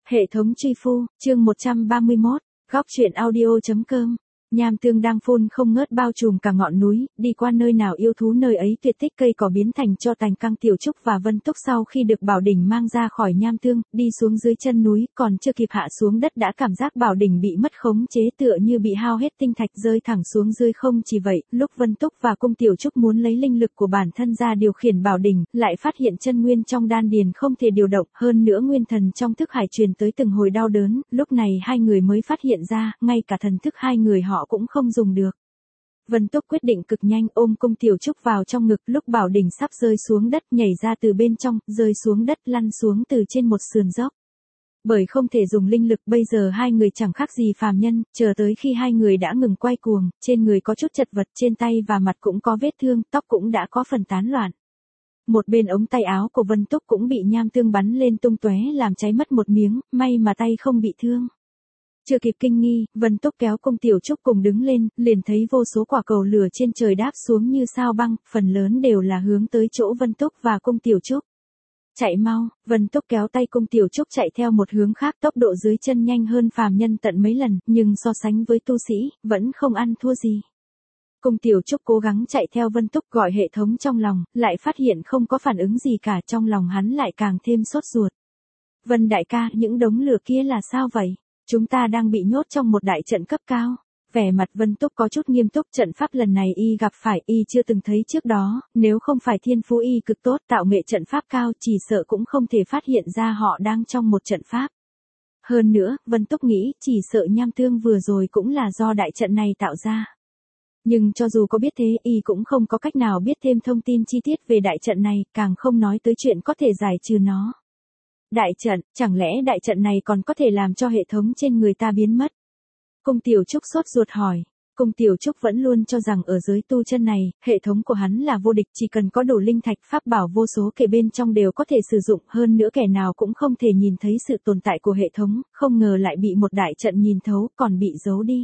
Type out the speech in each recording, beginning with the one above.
Hệ thống truy phu, chương 131, góc truyện audio.com. Nham tương đang phun không ngớt bao trùm cả ngọn núi, đi qua nơi nào yêu thú nơi ấy tuyệt tích, cây cỏ biến thành cho tàn. Căng Tiểu Trúc và Vân Túc sau khi được Bảo Đỉnh mang ra khỏi nham tương, đi xuống dưới chân núi, còn chưa kịp hạ xuống đất đã cảm giác Bảo Đỉnh bị mất khống chế, tựa như bị hao hết tinh thạch rơi thẳng xuống dưới. Không chỉ vậy, lúc Vân Túc và Cung Tiểu Trúc muốn lấy linh lực của bản thân ra điều khiển Bảo Đỉnh, lại phát hiện chân nguyên trong đan điền không thể điều động, hơn nữa nguyên thần trong thức hải truyền tới từng hồi đau đớn, lúc này hai người mới phát hiện ra, ngay cả thần thức hai người họ cũng không dùng được. Vân Túc quyết định cực nhanh ôm Cung Tiểu Trúc vào trong ngực, lúc Bảo Đỉnh sắp rơi xuống đất nhảy ra từ bên trong, rơi xuống đất lăn xuống từ trên một sườn dốc. Bởi không thể dùng linh lực, bây giờ hai người chẳng khác gì phàm nhân, chờ tới khi hai người đã ngừng quay cuồng, trên người có chút chật vật, trên tay và mặt cũng có vết thương, tóc cũng đã có phần tán loạn. Một bên ống tay áo của Vân Túc cũng bị nham tương bắn lên tung tóe làm cháy mất một miếng, may mà tay không bị thương. Chưa kịp kinh nghi, Vân Túc kéo Cung Tiểu Trúc cùng đứng lên, liền thấy vô số quả cầu lửa trên trời đáp xuống như sao băng, phần lớn đều là hướng tới chỗ Vân Túc và Cung Tiểu Trúc. Chạy mau, Vân Túc kéo tay Cung Tiểu Trúc chạy theo một hướng khác, tốc độ dưới chân nhanh hơn phàm nhân tận mấy lần, nhưng so sánh với tu sĩ, vẫn không ăn thua gì. Cung Tiểu Trúc cố gắng chạy theo Vân Túc, gọi hệ thống trong lòng, lại phát hiện không có phản ứng gì cả, trong lòng hắn lại càng thêm sốt ruột. Vân đại ca, những đống lửa kia là sao vậy? Chúng ta đang bị nhốt trong một đại trận cấp cao. Vẻ mặt Vân Túc có chút nghiêm túc, trận pháp lần này y gặp phải y chưa từng thấy trước đó, nếu không phải thiên phú y cực tốt tạo nghệ trận pháp cao, chỉ sợ cũng không thể phát hiện ra họ đang trong một trận pháp. Hơn nữa, Vân Túc nghĩ chỉ sợ nham tương vừa rồi cũng là do đại trận này tạo ra. Nhưng cho dù có biết thế, y cũng không có cách nào biết thêm thông tin chi tiết về đại trận này, càng không nói tới chuyện có thể giải trừ nó. Đại trận, chẳng lẽ đại trận này còn có thể làm cho hệ thống trên người ta biến mất? Cung Tiểu Trúc sốt ruột hỏi. Cung Tiểu Trúc vẫn luôn cho rằng ở giới tu chân này, hệ thống của hắn là vô địch, chỉ cần có đủ linh thạch, pháp bảo vô số kể bên trong đều có thể sử dụng, hơn nữa kẻ nào cũng không thể nhìn thấy sự tồn tại của hệ thống, không ngờ lại bị một đại trận nhìn thấu, còn bị giấu đi.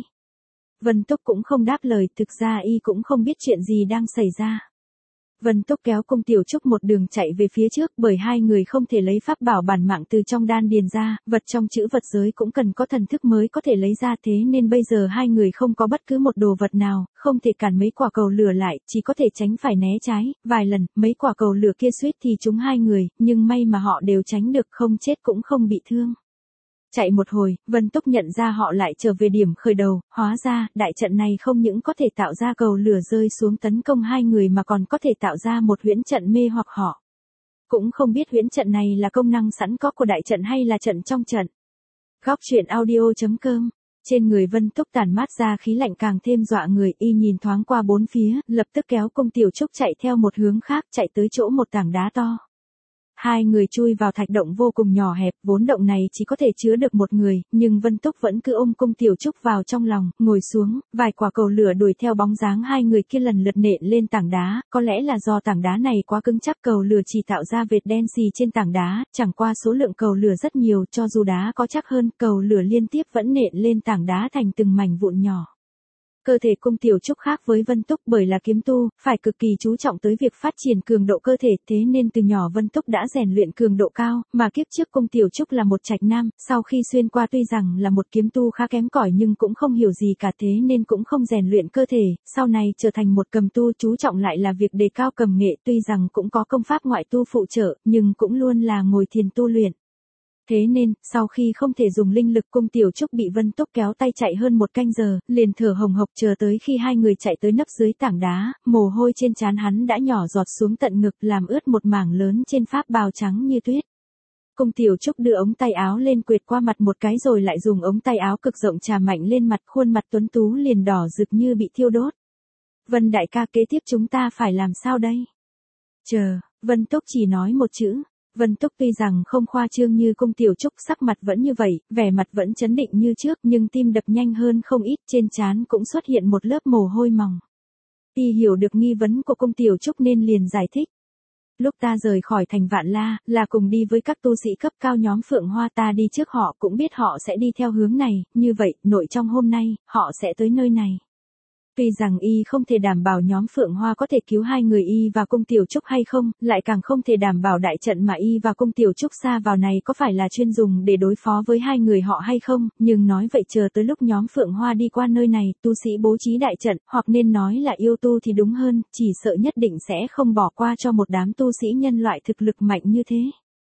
Vân Túc cũng không đáp lời, thực ra y cũng không biết chuyện gì đang xảy ra. Vân Túc kéo Cung Tiểu Trúc một đường chạy về phía trước, bởi hai người không thể lấy pháp bảo bản mạng từ trong đan điền ra, vật trong chữ vật giới cũng cần có thần thức mới có thể lấy ra, thế nên bây giờ hai người không có bất cứ một đồ vật nào, không thể cản mấy quả cầu lửa lại, chỉ có thể tránh phải né trái, vài lần, mấy quả cầu lửa kia suýt thì trúng hai người, nhưng may mà họ đều tránh được, không chết cũng không bị thương. Chạy một hồi, Vân Túc nhận ra họ lại trở về điểm khởi đầu, hóa ra, đại trận này không những có thể tạo ra cầu lửa rơi xuống tấn công hai người mà còn có thể tạo ra một huyễn trận mê hoặc họ. Cũng không biết huyễn trận này là công năng sẵn có của đại trận hay là trận trong trận. Góc truyện audio.com. Trên người Vân Túc tản mát ra khí lạnh càng thêm dọa người, y nhìn thoáng qua bốn phía, lập tức kéo Cung Tiểu Trúc chạy theo một hướng khác, chạy tới chỗ một tảng đá to. Hai người chui vào thạch động vô cùng nhỏ hẹp, vốn động này chỉ có thể chứa được một người, nhưng Vân Túc vẫn cứ ôm Cung Tiểu Trúc vào trong lòng, ngồi xuống, vài quả cầu lửa đuổi theo bóng dáng hai người kia lần lượt nện lên tảng đá, có lẽ là do tảng đá này quá cứng chắc, cầu lửa chỉ tạo ra vệt đen xì trên tảng đá, chẳng qua số lượng cầu lửa rất nhiều, cho dù đá có chắc hơn, cầu lửa liên tiếp vẫn nện lên tảng đá thành từng mảnh vụn nhỏ. Cơ thể Cung Tiểu Trúc khác với Vân Túc, bởi là kiếm tu, phải cực kỳ chú trọng tới việc phát triển cường độ cơ thể, thế nên từ nhỏ Vân Túc đã rèn luyện cường độ cao, mà kiếp trước Cung Tiểu Trúc là một trạch nam, sau khi xuyên qua tuy rằng là một kiếm tu khá kém cỏi nhưng cũng không hiểu gì cả, thế nên cũng không rèn luyện cơ thể, sau này trở thành một cầm tu, chú trọng lại là việc đề cao cầm nghệ, tuy rằng cũng có công pháp ngoại tu phụ trợ, nhưng cũng luôn là ngồi thiền tu luyện. Thế nên, sau khi không thể dùng linh lực, Cung Tiểu Trúc bị Vân Túc kéo tay chạy hơn một canh giờ, liền thở hồng hộc, chờ tới khi hai người chạy tới nấp dưới tảng đá, mồ hôi trên trán hắn đã nhỏ giọt xuống tận ngực, làm ướt một mảng lớn trên pháp bào trắng như tuyết. Cung Tiểu Trúc đưa ống tay áo lên quệt qua mặt một cái rồi lại dùng ống tay áo cực rộng chà mạnh lên mặt, khuôn mặt tuấn tú liền đỏ rực như bị thiêu đốt. Vân đại ca, kế tiếp chúng ta phải làm sao đây? Chờ, Vân Túc chỉ nói một chữ. Vân Túc tuy rằng không khoa trương như Cung Tiểu Trúc, sắc mặt vẫn như vậy, vẻ mặt vẫn chấn định như trước, nhưng tim đập nhanh hơn không ít, trên trán cũng xuất hiện một lớp mồ hôi mỏng. Y hiểu được nghi vấn của Cung Tiểu Trúc nên liền giải thích. Lúc ta rời khỏi thành Vạn La, là cùng đi với các tu sĩ cấp cao nhóm Phượng Hoa, ta đi trước họ, cũng biết họ sẽ đi theo hướng này, như vậy, nội trong hôm nay, họ sẽ tới nơi này. Tuy rằng y không thể đảm bảo nhóm Phượng Hoa có thể cứu hai người y và cung Tiểu Trúc hay không, lại càng không thể đảm bảo đại trận mà y và cung Tiểu Trúc xa vào này có phải là chuyên dùng để đối phó với hai người họ hay không, nhưng nói vậy chờ tới lúc nhóm Phượng Hoa đi qua nơi này, tu sĩ bố trí đại trận, hoặc nên nói là yêu tu thì đúng hơn, chỉ sợ nhất định sẽ không bỏ qua cho một đám tu sĩ nhân loại thực lực mạnh như thế.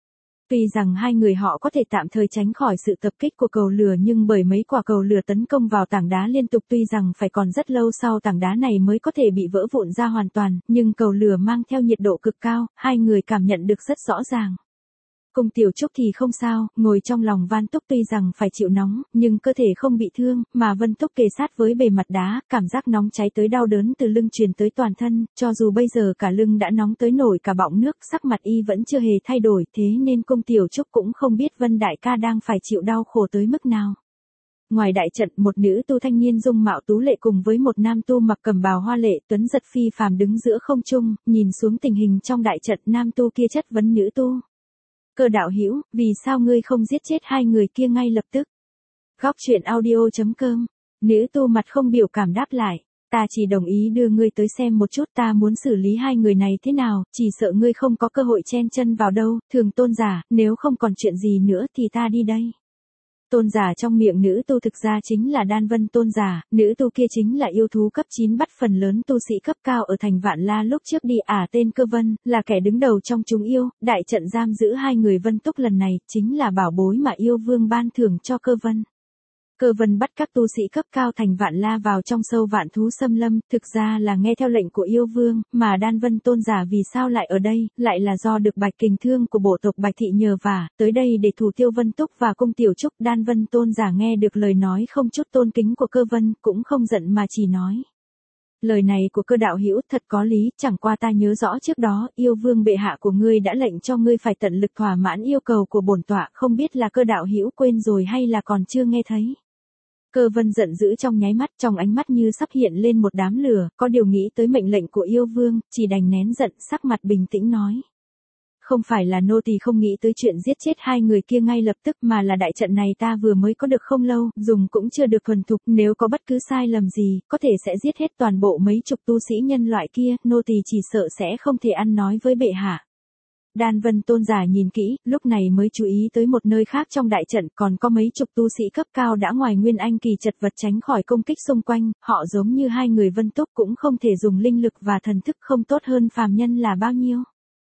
Tuy rằng hai người họ có thể tạm thời tránh khỏi sự tập kích của cầu lửa nhưng bởi mấy quả cầu lửa tấn công vào tảng đá liên tục tuy rằng phải còn rất lâu sau tảng đá này mới có thể bị vỡ vụn ra hoàn toàn, nhưng cầu lửa mang theo nhiệt độ cực cao, hai người cảm nhận được rất rõ ràng. Cung Tiểu Trúc thì không sao, ngồi trong lòng Van Túc tuy rằng phải chịu nóng, nhưng cơ thể không bị thương, mà Vân Túc kề sát với bề mặt đá, cảm giác nóng cháy tới đau đớn từ lưng truyền tới toàn thân, cho dù bây giờ cả lưng đã nóng tới nổi cả bọng nước, sắc mặt y vẫn chưa hề thay đổi, thế nên Cung Tiểu Trúc cũng không biết Vân đại ca đang phải chịu đau khổ tới mức nào. Ngoài đại trận, một nữ tu thanh niên dung mạo tú lệ cùng với một nam tu mặc cẩm bào hoa lệ tuấn giật phi phàm đứng giữa không trung, nhìn xuống tình hình trong đại trận, nam tu kia chất vấn nữ tu. Cơ đạo hữu, vì sao ngươi không giết chết hai người kia ngay lập tức? Góc truyện audio.com. Nữ tu mặt không biểu cảm đáp lại, ta chỉ đồng ý đưa ngươi tới xem một chút, ta muốn xử lý hai người này thế nào, chỉ sợ ngươi không có cơ hội chen chân vào đâu, Thường tôn giả, nếu không còn chuyện gì nữa thì ta đi đây. Tôn giả trong miệng nữ tu thực ra chính là Đan Vân tôn giả, nữ tu kia chính là yêu thú cấp 9 bắt phần lớn tu sĩ cấp cao ở thành Vạn La lúc trước đi tên Cơ Vân, là kẻ đứng đầu trong chúng yêu, đại trận giam giữ hai người Vân Túc lần này, chính là bảo bối mà yêu vương ban thưởng cho Cơ Vân. Cơ Vân bắt các tu sĩ cấp cao thành Vạn La vào trong sâu vạn thú xâm lâm, thực ra là nghe theo lệnh của yêu vương, mà Đan Vân tôn giả vì sao lại ở đây, lại là do được Bạch Kình Thương của bộ tộc Bạch Thị nhờ vả, tới đây để thủ tiêu Vân Túc và cung Tiểu Trúc. Đan Vân tôn giả nghe được lời nói không chút tôn kính của Cơ Vân, cũng không giận mà chỉ nói. Lời này của Cơ đạo hữu thật có lý, chẳng qua ta nhớ rõ trước đó, yêu vương bệ hạ của ngươi đã lệnh cho ngươi phải tận lực thỏa mãn yêu cầu của bổn tọa, không biết là Cơ đạo hữu quên rồi hay là còn chưa nghe thấy. Cơ Vân giận dữ trong nháy mắt, trong ánh mắt như sắp hiện lên một đám lửa, có điều nghĩ tới mệnh lệnh của yêu vương, chỉ đành nén giận, sắc mặt bình tĩnh nói. Không phải là nô tỳ không nghĩ tới chuyện giết chết hai người kia ngay lập tức mà là đại trận này ta vừa mới có được không lâu, dùng cũng chưa được thuần thục, nếu có bất cứ sai lầm gì, có thể sẽ giết hết toàn bộ mấy chục tu sĩ nhân loại kia, nô tỳ chỉ sợ sẽ không thể ăn nói với bệ hạ. Đan Vân tôn giả nhìn kỹ, lúc này mới chú ý tới một nơi khác trong đại trận, còn có mấy chục tu sĩ cấp cao đã ngoài Nguyên Anh kỳ chật vật tránh khỏi công kích xung quanh, họ giống như hai người Vân Túc cũng không thể dùng linh lực và thần thức không tốt hơn phàm nhân là bao nhiêu.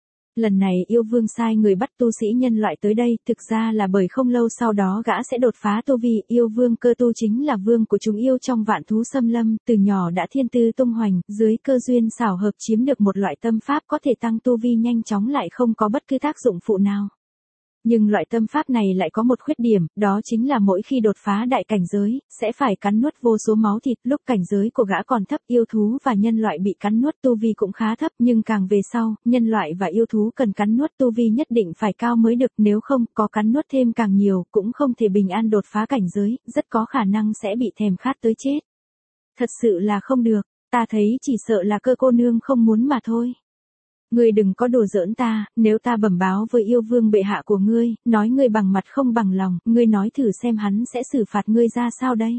Lần này yêu vương sai người bắt tu sĩ nhân loại tới đây, thực ra là bởi không lâu sau đó gã sẽ đột phá tu vi, yêu vương Cơ Tu chính là vương của chúng yêu trong vạn thú xâm lâm, từ nhỏ đã thiên tư tung hoành, dưới cơ duyên xảo hợp chiếm được một loại tâm pháp có thể tăng tu vi nhanh chóng lại không có bất cứ tác dụng phụ nào. Nhưng loại tâm pháp này lại có một khuyết điểm, đó chính là mỗi khi đột phá đại cảnh giới, sẽ phải cắn nuốt vô số máu thịt, lúc cảnh giới của gã còn thấp, yêu thú và nhân loại bị cắn nuốt tu vi cũng khá thấp, nhưng càng về sau, nhân loại và yêu thú cần cắn nuốt tu vi nhất định phải cao mới được, nếu không, có cắn nuốt thêm càng nhiều, cũng không thể bình an đột phá cảnh giới, rất có khả năng sẽ bị thèm khát tới chết. Thật sự là không được, ta thấy chỉ sợ là Cơ cô nương không muốn mà thôi. Ngươi đừng có đùa giỡn ta, nếu ta bẩm báo với yêu vương bệ hạ của ngươi, nói ngươi bằng mặt không bằng lòng, ngươi nói thử xem hắn sẽ xử phạt ngươi ra sao đây.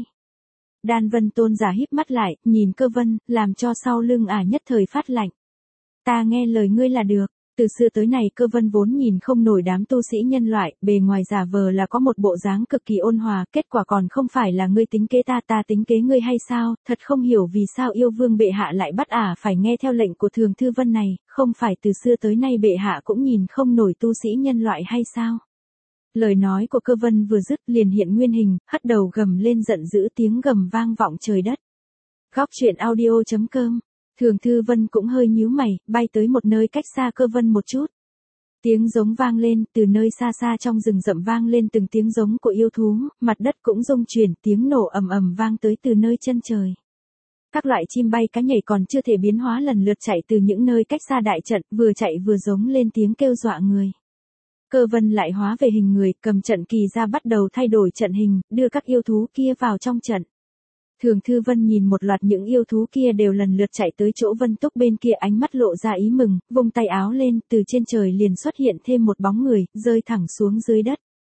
Đan Vân tôn giả híp mắt lại, nhìn Cơ Vân, làm cho sau lưng nhất thời phát lạnh. Ta nghe lời ngươi là được. Từ xưa tới nay Cơ Vân vốn nhìn không nổi đám tu sĩ nhân loại, bề ngoài giả vờ là có một bộ dáng cực kỳ ôn hòa, kết quả còn không phải là ngươi tính kế ta, ta tính kế ngươi hay sao, thật không hiểu vì sao yêu vương bệ hạ lại bắt phải nghe theo lệnh của Thường Thư Vân này, không phải từ xưa tới nay bệ hạ cũng nhìn không nổi tu sĩ nhân loại hay sao. Lời nói của Cơ Vân vừa dứt liền hiện nguyên hình, hất đầu gầm lên giận dữ, tiếng gầm vang vọng trời đất. Góc truyện audio.com. Thường Thư Vân cũng hơi nhíu mày, bay tới một nơi cách xa Cơ Vân một chút. Tiếng giống vang lên, từ nơi xa xa trong rừng rậm vang lên từng tiếng giống của yêu thú, mặt đất cũng rung chuyển, tiếng nổ ầm ầm vang tới từ nơi chân trời. Các loại chim bay cá nhảy còn chưa thể biến hóa lần lượt chạy từ những nơi cách xa đại trận, vừa chạy vừa giống lên tiếng kêu dọa người. Cơ Vân lại hóa về hình người, cầm trận kỳ ra bắt đầu thay đổi trận hình, đưa các yêu thú kia vào trong trận. Thường Thư Vân nhìn một loạt những yêu thú kia đều lần lượt chạy tới chỗ Vân Túc bên kia, ánh mắt lộ ra ý mừng, vung tay áo lên, từ trên trời liền xuất hiện thêm một bóng người, rơi thẳng xuống dưới đất.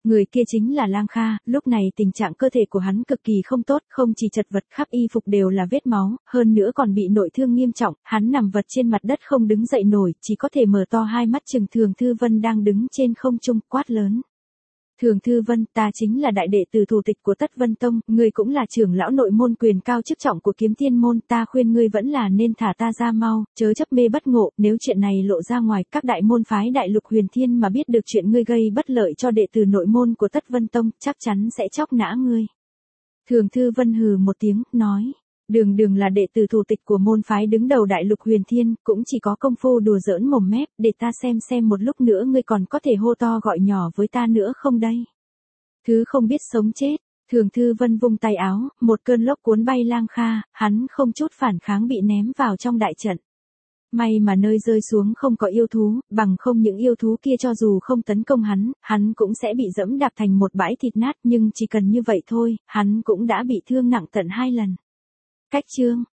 Người kia chính là Lang Kha, lúc này tình trạng cơ thể của hắn cực kỳ không tốt, không chỉ chật vật khắp y phục đều là vết máu, hơn nữa còn bị nội thương nghiêm trọng, hắn nằm vật trên mặt đất không đứng dậy nổi, chỉ có thể mở to hai mắt chừng Thường Thư Vân đang đứng trên không trung, quát lớn. Thường Thư Vân, ta chính là đại đệ tử thủ tịch của Tất Vân Tông, ngươi cũng là trưởng lão nội môn quyền cao chức trọng của Kiếm Tiên môn, ta khuyên ngươi vẫn là nên thả ta ra mau, chớ chấp mê bất ngộ, nếu chuyện này lộ ra ngoài, các đại môn phái đại lục huyền thiên mà biết được chuyện ngươi gây bất lợi cho đệ tử nội môn của Tất Vân Tông, chắc chắn sẽ chóc nã ngươi. Thường Thư Vân hừ một tiếng, nói. Đường là đệ tử thủ tịch của môn phái đứng đầu đại lục huyền thiên, cũng chỉ có công phu đùa giỡn mồm mép, để ta xem một lúc nữa ngươi còn có thể hô to gọi nhỏ với ta nữa không đây. Thứ không biết sống chết, Thường Thư Vân vung tay áo, một cơn lốc cuốn bay Lang Kha, hắn không chút phản kháng bị ném vào trong đại trận. May mà nơi rơi xuống không có yêu thú, bằng không những yêu thú kia cho dù không tấn công hắn cũng sẽ bị dẫm đạp thành một bãi thịt nát, nhưng chỉ cần như vậy thôi, hắn cũng đã bị thương nặng tận 2 lần. Cách chương